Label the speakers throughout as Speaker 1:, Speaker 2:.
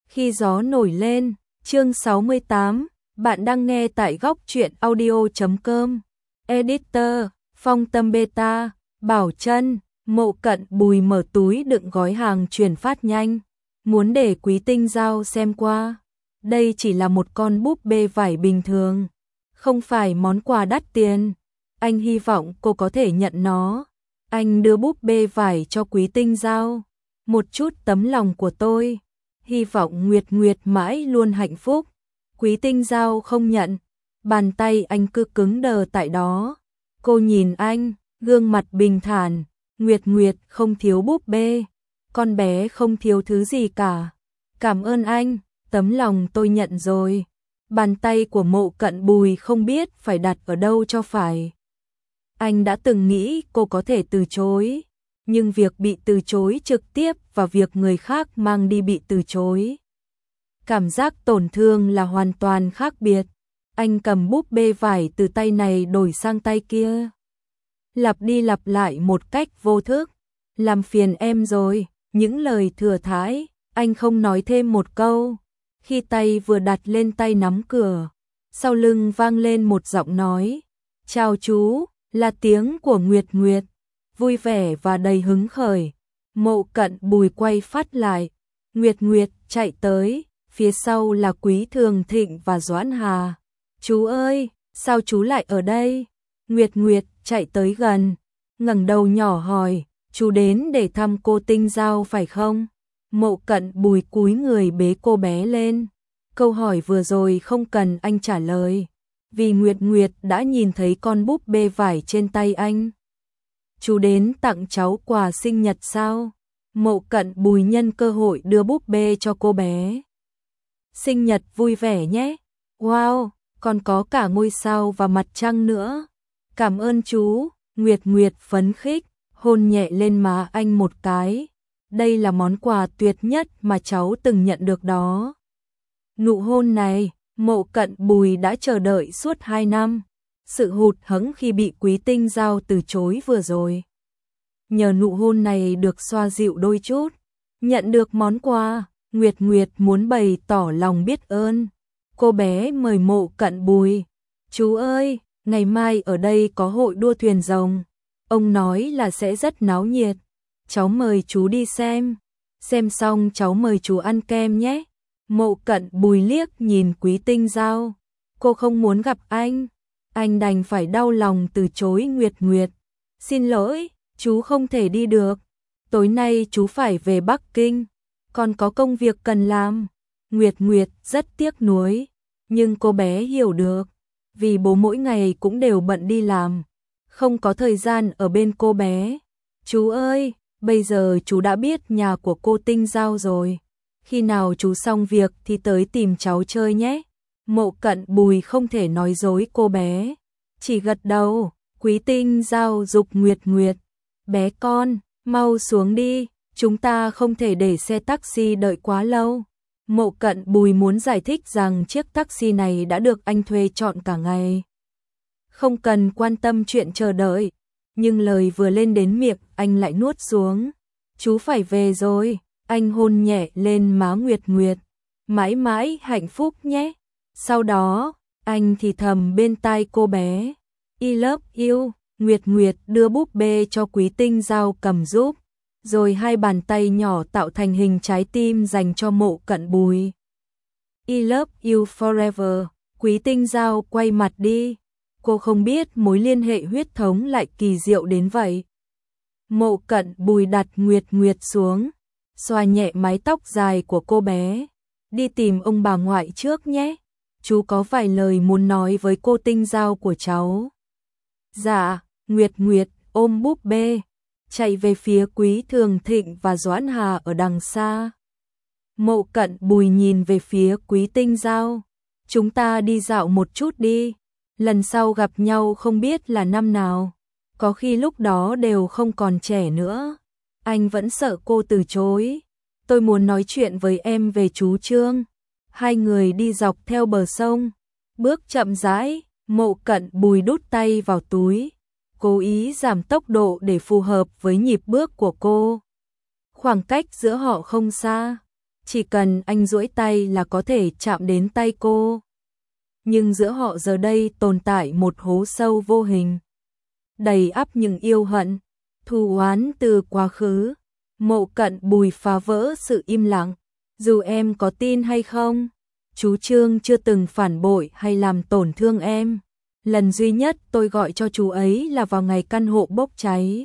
Speaker 1: Khi gió nổi lên, chương 68, bạn đang nghe tại góc truyện audio.com. Editor, Phong Tâm Beta, Bảo Trân, Mộ Cận Bùi mở túi đựng gói hàng chuyển phát nhanh, muốn để Quý Tinh Giao xem qua. Đây chỉ là một con búp bê vải bình thường, không phải món quà đắt tiền. Anh hy vọng cô có thể nhận nó. Anh đưa búp bê vải cho Quý Tinh Giao. Một chút tấm lòng của tôi. Hy vọng Nguyệt Nguyệt mãi luôn hạnh phúc. Quý Tinh Giao không nhận. Bàn tay anh cứ cứng đờ tại đó. Cô nhìn anh, gương mặt bình thản. Nguyệt Nguyệt không thiếu búp bê. Con bé không thiếu thứ gì cả. Cảm ơn anh, tấm lòng tôi nhận rồi. Bàn tay của Mộ Cận Bùi không biết phải đặt ở đâu cho phải. Anh đã từng nghĩ cô có thể từ chối, nhưng việc bị từ chối trực tiếp và việc người khác mang đi bị từ chối, cảm giác tổn thương là hoàn toàn khác biệt. Anh cầm búp bê vải từ tay này đổi sang tay kia, lặp đi lặp lại một cách vô thức. Làm phiền em rồi. Những lời thừa thãi, anh không nói thêm một câu. Khi tay vừa đặt lên tay nắm cửa, sau lưng vang lên một giọng nói, chào chú, là tiếng của Nguyệt Nguyệt, vui vẻ và đầy hứng khởi. Mộ Cận Bùi quay phát lại, Nguyệt Nguyệt chạy tới, phía sau là Quý Thường Thịnh và Doãn Hà. Chú ơi, sao chú lại ở đây? Nguyệt Nguyệt chạy tới gần, ngẩng đầu nhỏ hỏi, chú đến để thăm cô Tinh Giao phải không? Mộ Cận Bùi cúi người bế cô bé lên. Câu hỏi vừa rồi không cần anh trả lời, vì Nguyệt Nguyệt đã nhìn thấy con búp bê vải trên tay anh. Chú đến tặng cháu quà sinh nhật sao? Mộ Cận Bùi nhân cơ hội đưa búp bê cho cô bé. Sinh nhật vui vẻ nhé. Wow, còn có cả ngôi sao và mặt trăng nữa. Cảm ơn chú. Nguyệt Nguyệt phấn khích, hôn nhẹ lên má anh một cái. Đây là món quà tuyệt nhất mà cháu từng nhận được đó. Nụ hôn này, Mộ Cận Bùi đã chờ đợi suốt 2 năm. Sự hụt hẫng khi bị Quý Tinh Giao từ chối vừa rồi, nhờ nụ hôn này được xoa dịu đôi chút. Nhận được món quà, Nguyệt Nguyệt muốn bày tỏ lòng biết ơn. Cô bé mời Mộ Cận Bùi, chú ơi, ngày mai ở đây có hội đua thuyền rồng. Ông nói là sẽ rất náo nhiệt. Cháu mời chú đi xem xong cháu mời chú ăn kem nhé. Mộ Cận Bùi liếc nhìn Quý Tinh Giao, cô không muốn gặp anh đành phải đau lòng từ chối Nguyệt Nguyệt. Xin lỗi, chú không thể đi được, tối nay chú phải về Bắc Kinh, còn có công việc cần làm. Nguyệt Nguyệt rất tiếc nuối, nhưng cô bé hiểu được, vì bố mỗi ngày cũng đều bận đi làm, không có thời gian ở bên cô bé. Chú ơi, bây giờ chú đã biết nhà của cô Tinh Giao rồi. Khi nào chú xong việc thì tới tìm cháu chơi nhé. Mộ Cận Bùi không thể nói dối cô bé, chỉ gật đầu. Quý Tinh Giao giục Nguyệt Nguyệt, bé con, mau xuống đi, chúng ta không thể để xe taxi đợi quá lâu. Mộ Cận Bùi muốn giải thích rằng chiếc taxi này đã được anh thuê trọn cả ngày, không cần quan tâm chuyện chờ đợi. Nhưng lời vừa lên đến miệng anh lại nuốt xuống. Chú phải về rồi. Anh hôn nhẹ lên má Nguyệt Nguyệt, mãi mãi hạnh phúc nhé. Sau đó, anh thì thầm bên tai cô bé, I love you. Nguyệt Nguyệt đưa búp bê cho Quý Tinh Giao cầm giúp, rồi hai bàn tay nhỏ tạo thành hình trái tim dành cho Mộ Cận Bùi. I love you forever. Quý Tinh Giao quay mặt đi. Cô không biết mối liên hệ huyết thống lại kỳ diệu đến vậy. Mộ Cận Bùi đặt Nguyệt Nguyệt xuống, xoa nhẹ mái tóc dài của cô bé. Đi tìm ông bà ngoại trước nhé. Chú có vài lời muốn nói với cô Tinh Giao của cháu. Dạ. Nguyệt Nguyệt ôm búp bê, chạy về phía Quý Thường Thịnh và Doãn Hà ở đằng xa. Mộ Cận Bùi nhìn về phía Quý Tinh Giao. Chúng ta đi dạo một chút đi. Lần sau gặp nhau không biết là năm nào. Có khi lúc đó đều không còn trẻ nữa. Anh vẫn sợ cô từ chối. Tôi muốn nói chuyện với em về chú Trương. Hai người đi dọc theo bờ sông, bước chậm rãi. Mộ Cận Bùi đút tay vào túi, cố ý giảm tốc độ để phù hợp với nhịp bước của cô. Khoảng cách giữa họ không xa, chỉ cần anh duỗi tay là có thể chạm đến tay cô. Nhưng giữa họ giờ đây tồn tại một hố sâu vô hình, đầy ắp những yêu hận, thù oán từ quá khứ. Mộ Cận Bùi phá vỡ sự im lặng. Dù em có tin hay không, chú Trương chưa từng phản bội hay làm tổn thương em. Lần duy nhất tôi gọi cho chú ấy là vào ngày căn hộ bốc cháy.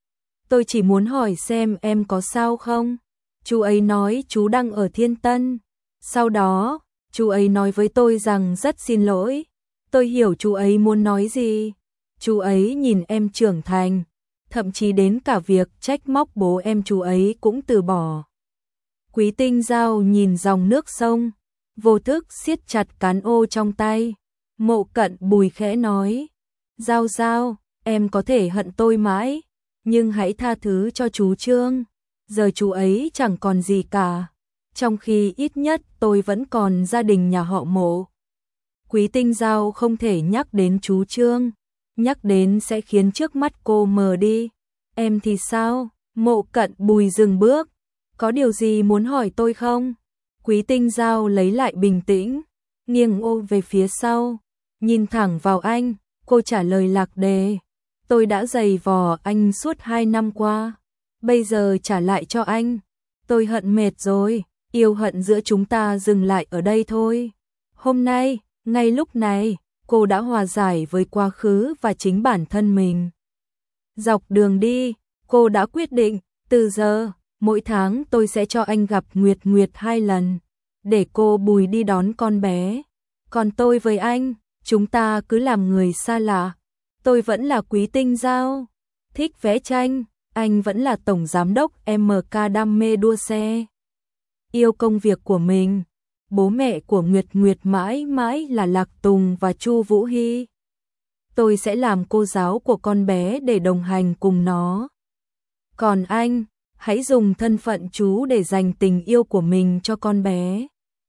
Speaker 1: Tôi chỉ muốn hỏi xem em có sao không. Chú ấy nói chú đang ở Thiên Tân. Sau đó, chú ấy nói với tôi rằng rất xin lỗi. Tôi hiểu chú ấy muốn nói gì. Chú ấy nhìn em trưởng thành, thậm chí đến cả việc trách móc bố em chú ấy cũng từ bỏ. Quý Tinh Giao nhìn dòng nước sông, vô thức siết chặt cán ô trong tay. Mộ Cận Bùi khẽ nói, Giao Giao, em có thể hận tôi mãi, nhưng hãy tha thứ cho chú Trương. Giờ chú ấy chẳng còn gì cả, trong khi ít nhất tôi vẫn còn gia đình nhà họ Mộ. Quý Tinh Giao không thể nhắc đến chú Trương, nhắc đến sẽ khiến trước mắt cô mờ đi. Em thì sao? Mộ Cận Bùi dừng bước. Có điều gì muốn hỏi tôi không? Quý Tinh Giao lấy lại bình tĩnh, nghiêng ô về phía sau, nhìn thẳng vào anh, cô trả lời lạc đề. Tôi đã giày vò anh suốt 2 năm qua, bây giờ trả lại cho anh. Tôi hận mệt rồi, yêu hận giữa chúng ta dừng lại ở đây thôi. Hôm nay, ngay lúc này, cô đã hòa giải với quá khứ và chính bản thân mình. Dọc đường đi, cô đã quyết định, từ giờ, mỗi tháng tôi sẽ cho anh gặp Nguyệt Nguyệt 2 lần, để cô Bùi đi đón con bé. Còn tôi với anh, chúng ta cứ làm người xa lạ. Tôi vẫn là Quý Tinh Giao, thích vẽ tranh, anh vẫn là tổng giám đốc MK đam mê đua xe. Yêu công việc của mình. Bố mẹ của Nguyệt Nguyệt mãi mãi là Lạc Tùng và Chu Vũ Hy. Tôi sẽ làm cô giáo của con bé để đồng hành cùng nó. Còn anh, hãy dùng thân phận chú để dành tình yêu của mình cho con bé.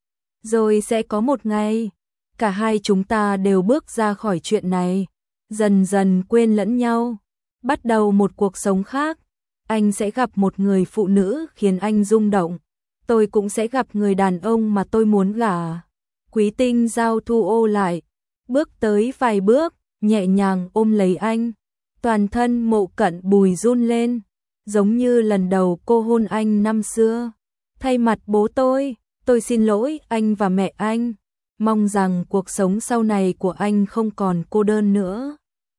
Speaker 1: Rồi sẽ có một ngày, cả hai chúng ta đều bước ra khỏi chuyện này, dần dần quên lẫn nhau, bắt đầu một cuộc sống khác. Anh sẽ gặp một người phụ nữ khiến anh rung động. Tôi cũng sẽ gặp người đàn ông mà tôi muốn gả. Quý Tinh Giao thu ô lại, bước tới vài bước, nhẹ nhàng ôm lấy anh. Toàn thân Mộ Cận Bùi run lên, giống như lần đầu cô hôn anh năm xưa. Thay mặt bố tôi xin lỗi anh và mẹ anh. Mong rằng cuộc sống sau này của anh không còn cô đơn nữa.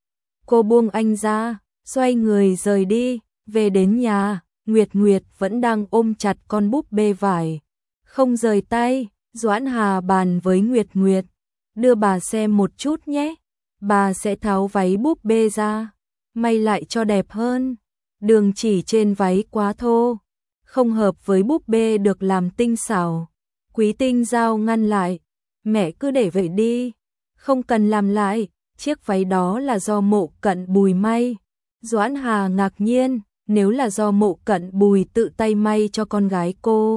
Speaker 1: Cô buông anh ra, xoay người rời đi, về đến nhà. Nguyệt Nguyệt vẫn đang ôm chặt con búp bê vải, không rời tay. Doãn Hà bàn với Nguyệt Nguyệt, đưa bà xem một chút nhé, bà sẽ tháo váy búp bê ra, may lại cho đẹp hơn. Đường chỉ trên váy quá thô, không hợp với búp bê được làm tinh xảo. Quý Tinh Giao ngăn lại, mẹ cứ để vậy đi, không cần làm lại, chiếc váy đó là do Mộ Cận Bùi may. Doãn Hà ngạc nhiên, nếu là do Mộ Cận Bùi tự tay may cho con gái cô,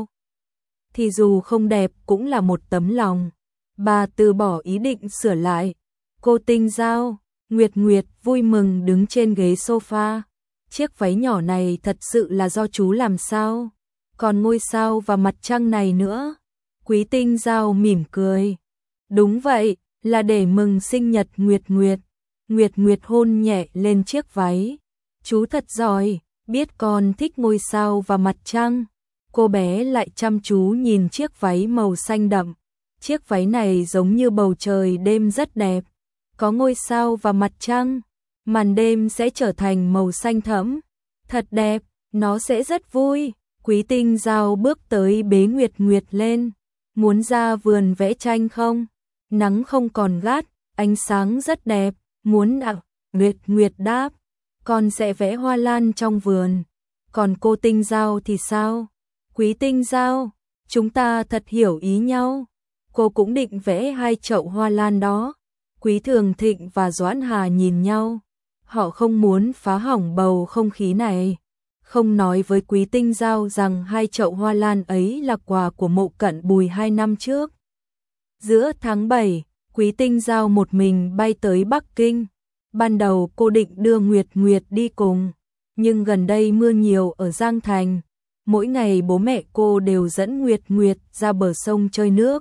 Speaker 1: thì dù không đẹp cũng là một tấm lòng. Bà từ bỏ ý định sửa lại. Cô Tinh Giao, Nguyệt Nguyệt vui mừng đứng trên ghế sofa. Chiếc váy nhỏ này thật sự là do chú làm sao? Còn ngôi sao và mặt trăng này nữa. Quý Tinh Giao mỉm cười. Đúng vậy, là để mừng sinh nhật Nguyệt Nguyệt. Nguyệt Nguyệt hôn nhẹ lên chiếc váy. Chú thật giỏi, biết con thích ngôi sao và mặt trăng. Cô bé lại chăm chú nhìn chiếc váy màu xanh đậm. Chiếc váy này giống như bầu trời đêm rất đẹp. Có ngôi sao và mặt trăng, màn đêm sẽ trở thành màu xanh thẫm. Thật đẹp, nó sẽ rất vui. Quý Tinh Giao bước tới bế Nguyệt Nguyệt lên. Muốn ra vườn vẽ tranh không? Nắng không còn gắt, ánh sáng rất đẹp. Muốn ạ? Nguyệt Nguyệt đáp, con sẽ vẽ hoa lan trong vườn. Còn cô Tinh Giao thì sao? Quý Tinh Giao, chúng ta thật hiểu ý nhau. Cô cũng định vẽ 2 chậu hoa lan đó. Quý Thường Thịnh và Doãn Hà nhìn nhau. Họ không muốn phá hỏng bầu không khí này. Không nói với Quý Tinh Giao rằng 2 chậu hoa lan ấy là quà của Mộ Cận Bùi 2 năm trước. Giữa tháng 7, Quý Tinh Giao một mình bay tới Bắc Kinh. Ban đầu cô định đưa Nguyệt Nguyệt đi cùng, nhưng gần đây mưa nhiều ở Giang Thành. Mỗi ngày bố mẹ cô đều dẫn Nguyệt Nguyệt ra bờ sông chơi nước.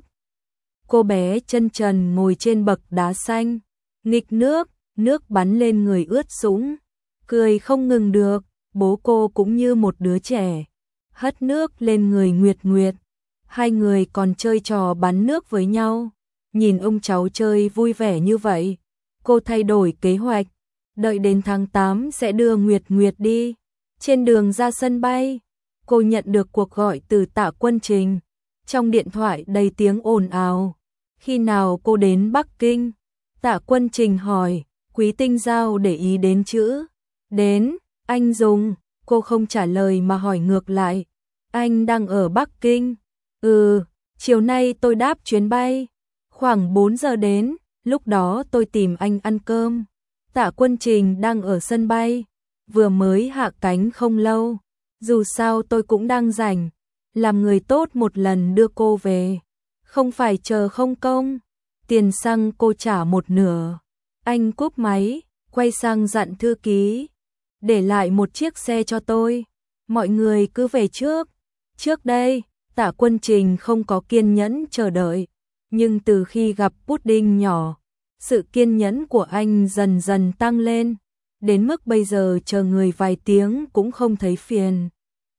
Speaker 1: Cô bé chân trần ngồi trên bậc đá xanh, nghịch nước, nước bắn lên người ướt sũng, cười không ngừng được. Bố cô cũng như một đứa trẻ, hất nước lên người Nguyệt Nguyệt. Hai người còn chơi trò bắn nước với nhau. Nhìn ông cháu chơi vui vẻ như vậy, cô thay đổi kế hoạch, đợi đến tháng 8 sẽ đưa Nguyệt Nguyệt đi. Trên đường ra sân bay, cô nhận được cuộc gọi từ Tạ Quân Trình. Trong điện thoại đầy tiếng ồn ào. Khi nào cô đến Bắc Kinh? Tạ Quân Trình hỏi. Quý Tinh Giao để ý đến chữ đến, anh dùng. Cô không trả lời mà hỏi ngược lại. Anh đang ở Bắc Kinh? Ừ, chiều nay tôi đáp chuyến bay. Khoảng 4 giờ đến, lúc đó tôi tìm anh ăn cơm. Tạ Quân Trình đang ở sân bay, vừa mới hạ cánh không lâu. Dù sao tôi cũng đang rảnh, làm người tốt một lần đưa cô về. Không phải chờ không công, tiền xăng cô trả một nửa. Anh cúp máy, quay sang dặn thư ký, để lại một chiếc xe cho tôi. Mọi người cứ về trước. Trước đây, Tạ Quân Trình không có kiên nhẫn chờ đợi. Nhưng từ khi gặp Pudding nhỏ, sự kiên nhẫn của anh dần dần tăng lên. Đến mức bây giờ chờ người vài tiếng cũng không thấy phiền.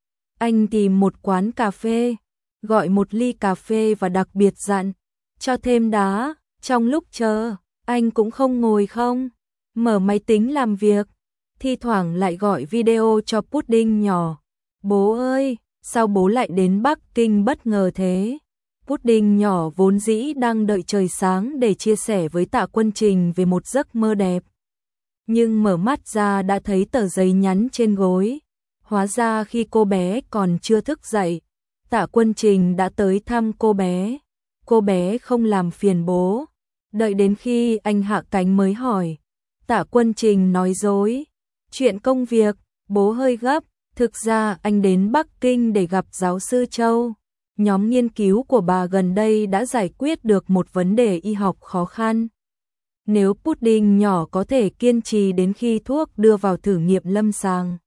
Speaker 1: Anh tìm một quán cà phê, gọi một ly cà phê và đặc biệt dặn, cho thêm đá. Trong lúc chờ, anh cũng không ngồi không, mở máy tính làm việc. Thi thoảng lại gọi video cho Pudding nhỏ. Bố ơi, sao bố lại đến Bắc Kinh bất ngờ thế? Pudding nhỏ vốn dĩ đang đợi trời sáng để chia sẻ với Tạ Quân Trình về một giấc mơ đẹp. Nhưng mở mắt ra đã thấy tờ giấy nhắn trên gối. Hóa ra khi cô bé còn chưa thức dậy, Tạ Quân Trình đã tới thăm cô bé. Cô bé không làm phiền bố. Đợi đến khi anh hạ cánh mới hỏi. Tạ Quân Trình nói dối. Chuyện công việc, bố hơi gấp. Thực ra anh đến Bắc Kinh để gặp giáo sư Châu. Nhóm nghiên cứu của bà gần đây đã giải quyết được một vấn đề y học khó khăn. Nếu Pudding nhỏ có thể kiên trì đến khi thuốc đưa vào thử nghiệm lâm sàng,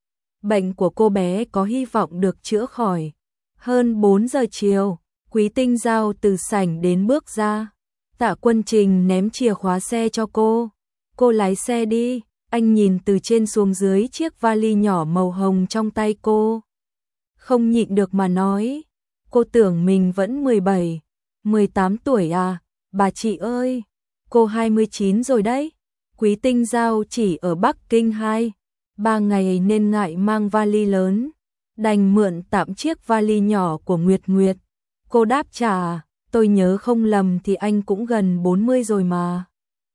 Speaker 1: bệnh của cô bé có hy vọng được chữa khỏi. Hơn 4 giờ chiều, Quý Tinh Giao từ sảnh đến bước ra. Tạ Quân Trình ném chìa khóa xe cho cô. Cô lái xe đi. Anh nhìn từ trên xuống dưới chiếc vali nhỏ màu hồng trong tay cô. Không nhịn được mà nói. Cô tưởng mình vẫn 17, 18 tuổi à? Bà chị ơi, cô 29 rồi đấy. Quý Tinh Giao chỉ ở Bắc Kinh 2-3 ngày nên ngại mang vali lớn, đành mượn tạm chiếc vali nhỏ của Nguyệt Nguyệt. Cô đáp trả, tôi nhớ không lầm thì anh cũng gần 40 rồi mà.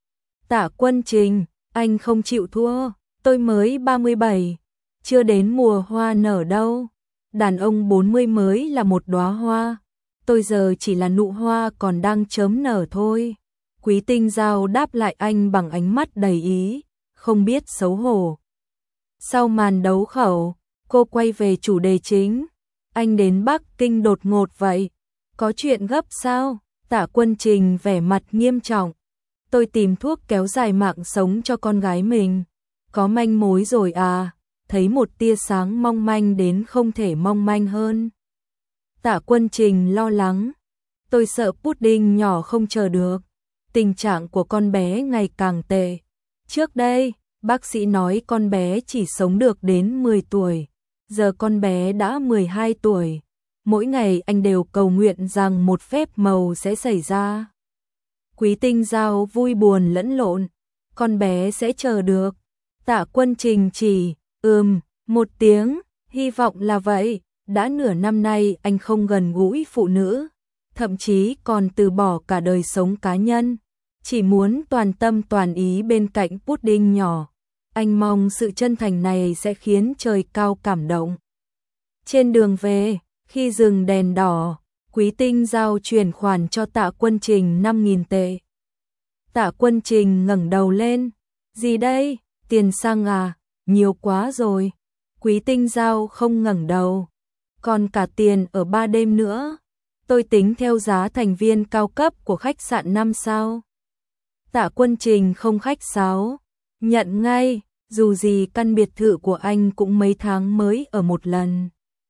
Speaker 1: Tạ Quân Trình, anh không chịu thua, tôi mới 37, chưa đến mùa hoa nở đâu. Đàn ông 40 mới là một đóa hoa, tôi giờ chỉ là nụ hoa còn đang chớm nở thôi. Quý Tinh Giao đáp lại anh bằng ánh mắt đầy ý, không biết xấu hổ. Sau màn đấu khẩu, cô quay về chủ đề chính. Anh đến Bắc Kinh đột ngột vậy, có chuyện gấp sao? Tạ Quân Trình vẻ mặt nghiêm trọng. Tôi tìm thuốc kéo dài mạng sống cho con gái mình. Có manh mối rồi à? Thấy một tia sáng mong manh đến không thể mong manh hơn. Tạ Quân Trình lo lắng. Tôi sợ Pudding nhỏ không chờ được. Tình trạng của con bé ngày càng tệ. Trước đây, bác sĩ nói con bé chỉ sống được đến 10 tuổi. Giờ con bé đã 12 tuổi. Mỗi ngày anh đều cầu nguyện rằng một phép màu sẽ xảy ra. Quý Tinh Giao vui buồn lẫn lộn. Con bé sẽ chờ được. Tạ Quân Trình chỉ, một tiếng, hy vọng là vậy. Đã nửa năm nay anh không gần gũi phụ nữ. Thậm chí còn từ bỏ cả đời sống cá nhân. Chỉ muốn toàn tâm toàn ý bên cạnh Pudding nhỏ. Anh mong sự chân thành này sẽ khiến trời cao cảm động. Trên đường về, khi dừng đèn đỏ, Quý Tinh Giao chuyển khoản cho Tạ Quân Trình 5.000 tệ. Tạ Quân Trình ngẩng đầu lên. Gì đây? Tiền xăng à? Nhiều quá rồi. Quý Tinh Giao không ngẩng đầu. Còn cả tiền ở 3 đêm nữa. Tôi tính theo giá thành viên cao cấp của khách sạn 5 sao. Tạ Quân Trình không khách sáo. Nhận ngay, dù gì căn biệt thự của anh cũng mấy tháng mới ở một lần.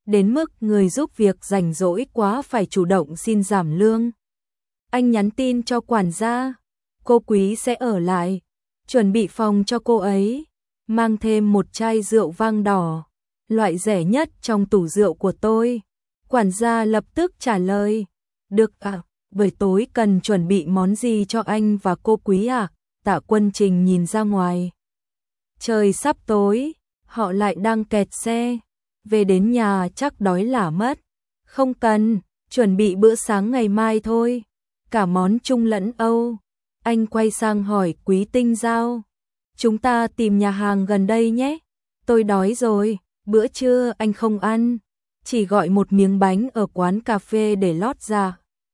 Speaker 1: đến mức người giúp việc rảnh rỗi quá phải chủ động xin giảm lương. Anh nhắn tin cho quản gia, cô Quý sẽ ở lại, chuẩn bị phòng cho cô ấy, mang thêm một chai rượu vang đỏ, loại rẻ nhất trong tủ rượu của tôi. Quản gia lập tức trả lời, được ạ, buổi tối cần chuẩn bị món gì cho anh và cô Quý à? Tạ Quân Trình nhìn ra ngoài. Trời sắp tối, họ lại đang kẹt xe, về đến nhà chắc đói lả mất. Không cần, chuẩn bị bữa sáng ngày mai thôi, cả món Trung lẫn Âu. Anh quay sang hỏi Quý Tinh Giao, chúng ta tìm nhà hàng gần đây nhé, tôi đói rồi, bữa trưa anh không ăn, chỉ gọi một miếng bánh ở quán cà phê để lót dạ.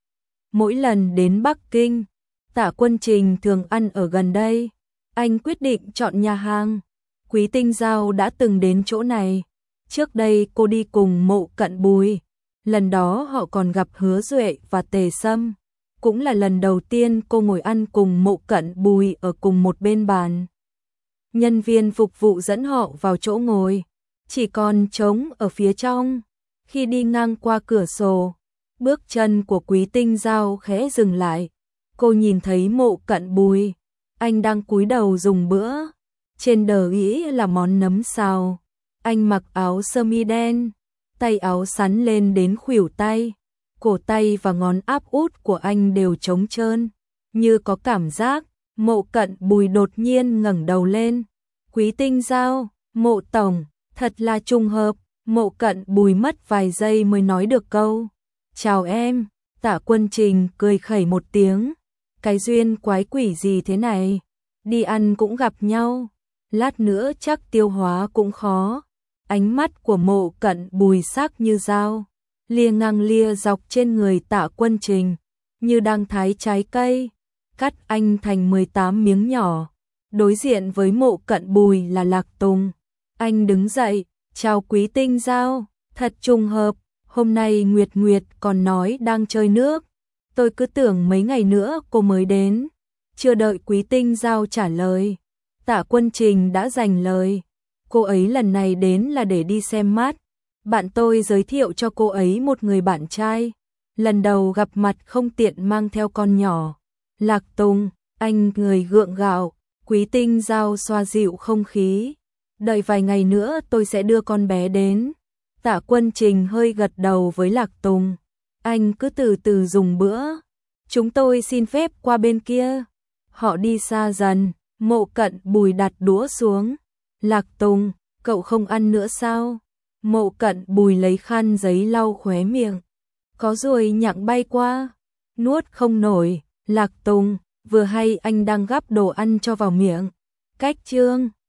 Speaker 1: Mỗi lần đến Bắc Kinh, Tạ Quân Trình thường ăn ở gần đây, anh quyết định chọn nhà hàng. Quý Tinh Giao đã từng đến chỗ này, trước đây cô đi cùng Mộ Cận Bùi, lần đó họ còn gặp Hứa Duệ và Tề Sâm, cũng là lần đầu tiên cô ngồi ăn cùng Mộ Cận Bùi ở cùng một bên bàn. Nhân viên phục vụ dẫn họ vào chỗ ngồi, chỉ còn trống ở phía trong. Khi đi ngang qua cửa sổ, bước chân của Quý Tinh Giao khẽ dừng lại. Cô nhìn thấy Mộ Cận Bùi, anh đang cúi đầu dùng bữa. Trên đờ ĩ là món nấm xào. Anh mặc áo sơ mi đen, tay áo sắn lên đến khuỷu tay. Cổ tay và ngón áp út của anh đều trống trơn, như có cảm giác. Mộ Cận Bùi đột nhiên ngẩng đầu lên. Quý Tinh Giao, Mộ tổng, thật là trùng hợp. Mộ Cận Bùi mất vài giây mới nói được câu chào em. Tạ Quân Trình cười khẩy một tiếng, cái duyên quái quỷ gì thế này, đi ăn cũng gặp nhau, lát nữa chắc tiêu hóa cũng khó. Ánh mắt của Mộ Cận Bùi sắc như dao, lia ngang lia dọc trên người Tạ Quân Trình, như đang thái trái cây, cắt anh thành 18 miếng nhỏ. Đối diện với Mộ Cận Bùi là Lạc Tùng. Anh đứng dậy, chào Quý Tinh Giao, thật trùng hợp, hôm nay Nguyệt Nguyệt còn nói đang chơi nước, tôi cứ tưởng mấy ngày nữa cô mới đến. Chưa đợi Quý Tinh Giao trả lời, Tạ Quân Trình đã giành lời, cô ấy lần này đến là để đi xem mắt, bạn tôi giới thiệu cho cô ấy một người bạn trai, lần đầu gặp mặt không tiện mang theo con nhỏ. Lạc Tùng, anh người gượng gạo. Quý Tinh Giao xoa dịu không khí, đợi vài ngày nữa tôi sẽ đưa con bé đến. Tạ Quân Trình hơi gật đầu với Lạc Tùng, anh cứ từ từ dùng bữa, chúng tôi xin phép qua bên kia. Họ đi xa dần, Mộ Cận Bùi đặt đũa xuống. Lạc Tùng, cậu không ăn nữa sao? Mộ Cận Bùi lấy khăn giấy lau khóe miệng, có ruồi nhặng bay qua, nuốt không nổi. Lạc Tùng, vừa hay anh đang gắp đồ ăn cho vào miệng. Cách chương